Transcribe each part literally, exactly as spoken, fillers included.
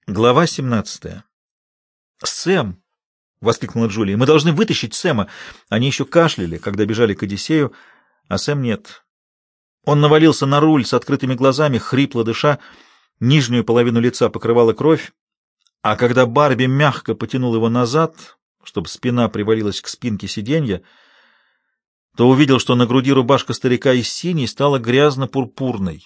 Глава семнадцатая. «Сэм!» — воскликнула Джулия. «Мы должны вытащить Сэма!» Они еще кашляли, когда бежали к Одиссею, а Сэм нет. Он навалился на руль с открытыми глазами, хрипло дыша, нижнюю половину лица покрывала кровь, а когда Барби мягко потянул его назад, чтобы спина привалилась к спинке сиденья, то увидел, что на груди рубашка старика из синей стала грязно-пурпурной.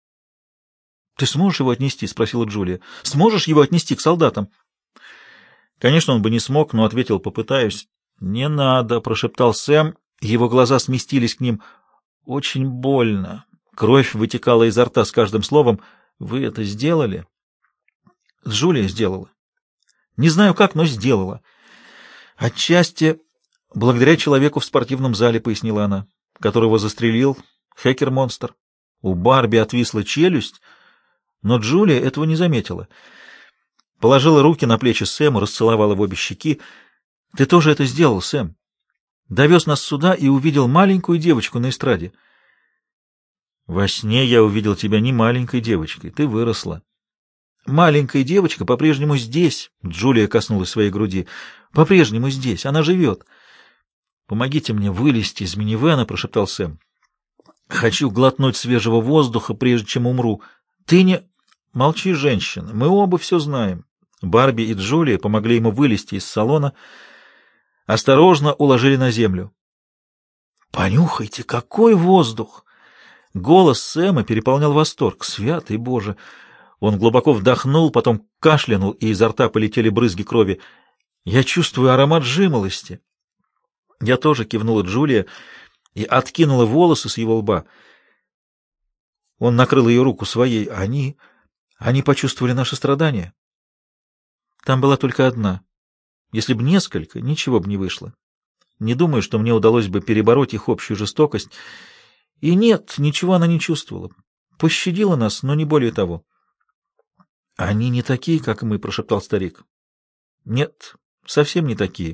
«Ты сможешь его отнести?» — спросила Джулия. «Сможешь его отнести к солдатам?» Конечно, он бы не смог, но ответил: «Попытаюсь». «Не надо», — прошептал Сэм. Его глаза сместились к ним. «Очень больно». Кровь вытекала изо рта с каждым словом. «Вы это сделали?» «Джулия сделала. Не знаю как, но сделала. Отчасти благодаря человеку в спортивном зале», — пояснила она, — «которого застрелил Хэкер-монстр». У Барби отвисла челюсть, но Джулия этого не заметила. Положила руки на плечи Сэму, расцеловала в обе щеки. «Ты тоже это сделал, Сэм. Довез нас сюда и увидел маленькую девочку на эстраде». «Во сне я увидел тебя не маленькой девочкой. Ты выросла». «Маленькая девочка по-прежнему здесь», — Джулия коснулась своей груди. «По-прежнему здесь. Она живет». «Помогите мне вылезти из минивэна», — прошептал Сэм. «Хочу глотнуть свежего воздуха, прежде чем умру. Ты не...» «Молчи, женщина. Мы оба все знаем». Барби и Джулия помогли ему вылезти из салона, осторожно уложили на землю. «Понюхайте, какой воздух!» Голос Сэма переполнял восторг. «Святый Боже!» Он глубоко вдохнул, потом кашлянул, и изо рта полетели брызги крови. «Я чувствую аромат жимолости». «Я тоже», — кивнула Джулия и откинула волосы с его лба. Он накрыл ее руку своей. «Они... они почувствовали наше страдание». Там была только одна. Если бы несколько, ничего бы не вышло. Не думаю, что мне удалось бы перебороть их общую жестокость. И нет, ничего она не чувствовала. Пощадила нас, но не более того. «Они не такие, как мы», — прошептал старик. «Нет, совсем не такие.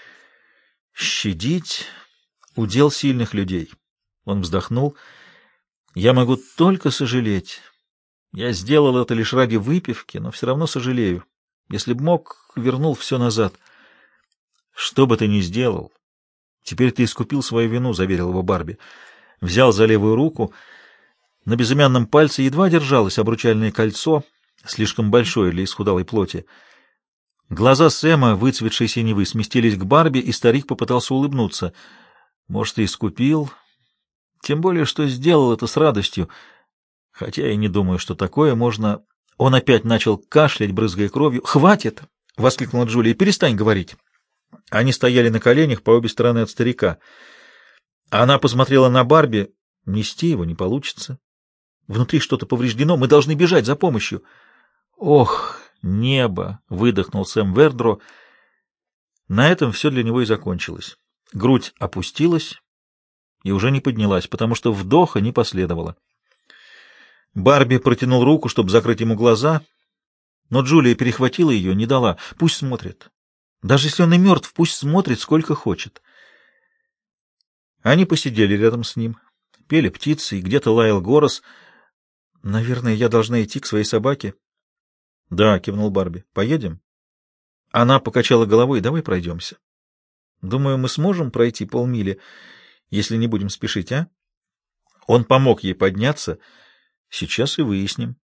Щадить — удел сильных людей». Он вздохнул. «Я могу только сожалеть. Я сделал это лишь ради выпивки, но все равно сожалею. Если б мог, вернул все назад». «Что бы ты ни сделал, теперь ты искупил свою вину», — заверил его Барби. Взял за левую руку. На безымянном пальце едва держалось обручальное кольцо, слишком большое для исхудалой плоти. Глаза Сэма, выцветшей синевы, сместились к Барби, и старик попытался улыбнуться. «Может, и искупил, тем более, что сделал это с радостью, хотя я не думаю, что такое можно...» Он опять начал кашлять, брызгая кровью. «Хватит!» — воскликнула Джулия. «Перестань говорить». Они стояли на коленях по обе стороны от старика. Она посмотрела на Барби. «Нести его не получится. Внутри что-то повреждено. Мы должны бежать за помощью». «Ох, небо!» — выдохнул Сэм Вердро. На этом все для него и закончилось. Грудь опустилась и уже не поднялась, потому что вдоха не последовало. Барби протянул руку, чтобы закрыть ему глаза, но Джулия перехватила ее, не дала. «Пусть смотрит. Даже если он и мертв, пусть смотрит сколько хочет». Они посидели рядом с ним, пели птицы, и где-то лаял горос. «Наверное, я должна идти к своей собаке». «Да», — кивнул Барби. «Поедем?» Она покачала головой. «Давай пройдемся. Думаю, мы сможем пройти полмили, если не будем спешить, а?» Он помог ей подняться. «Сейчас и выясним».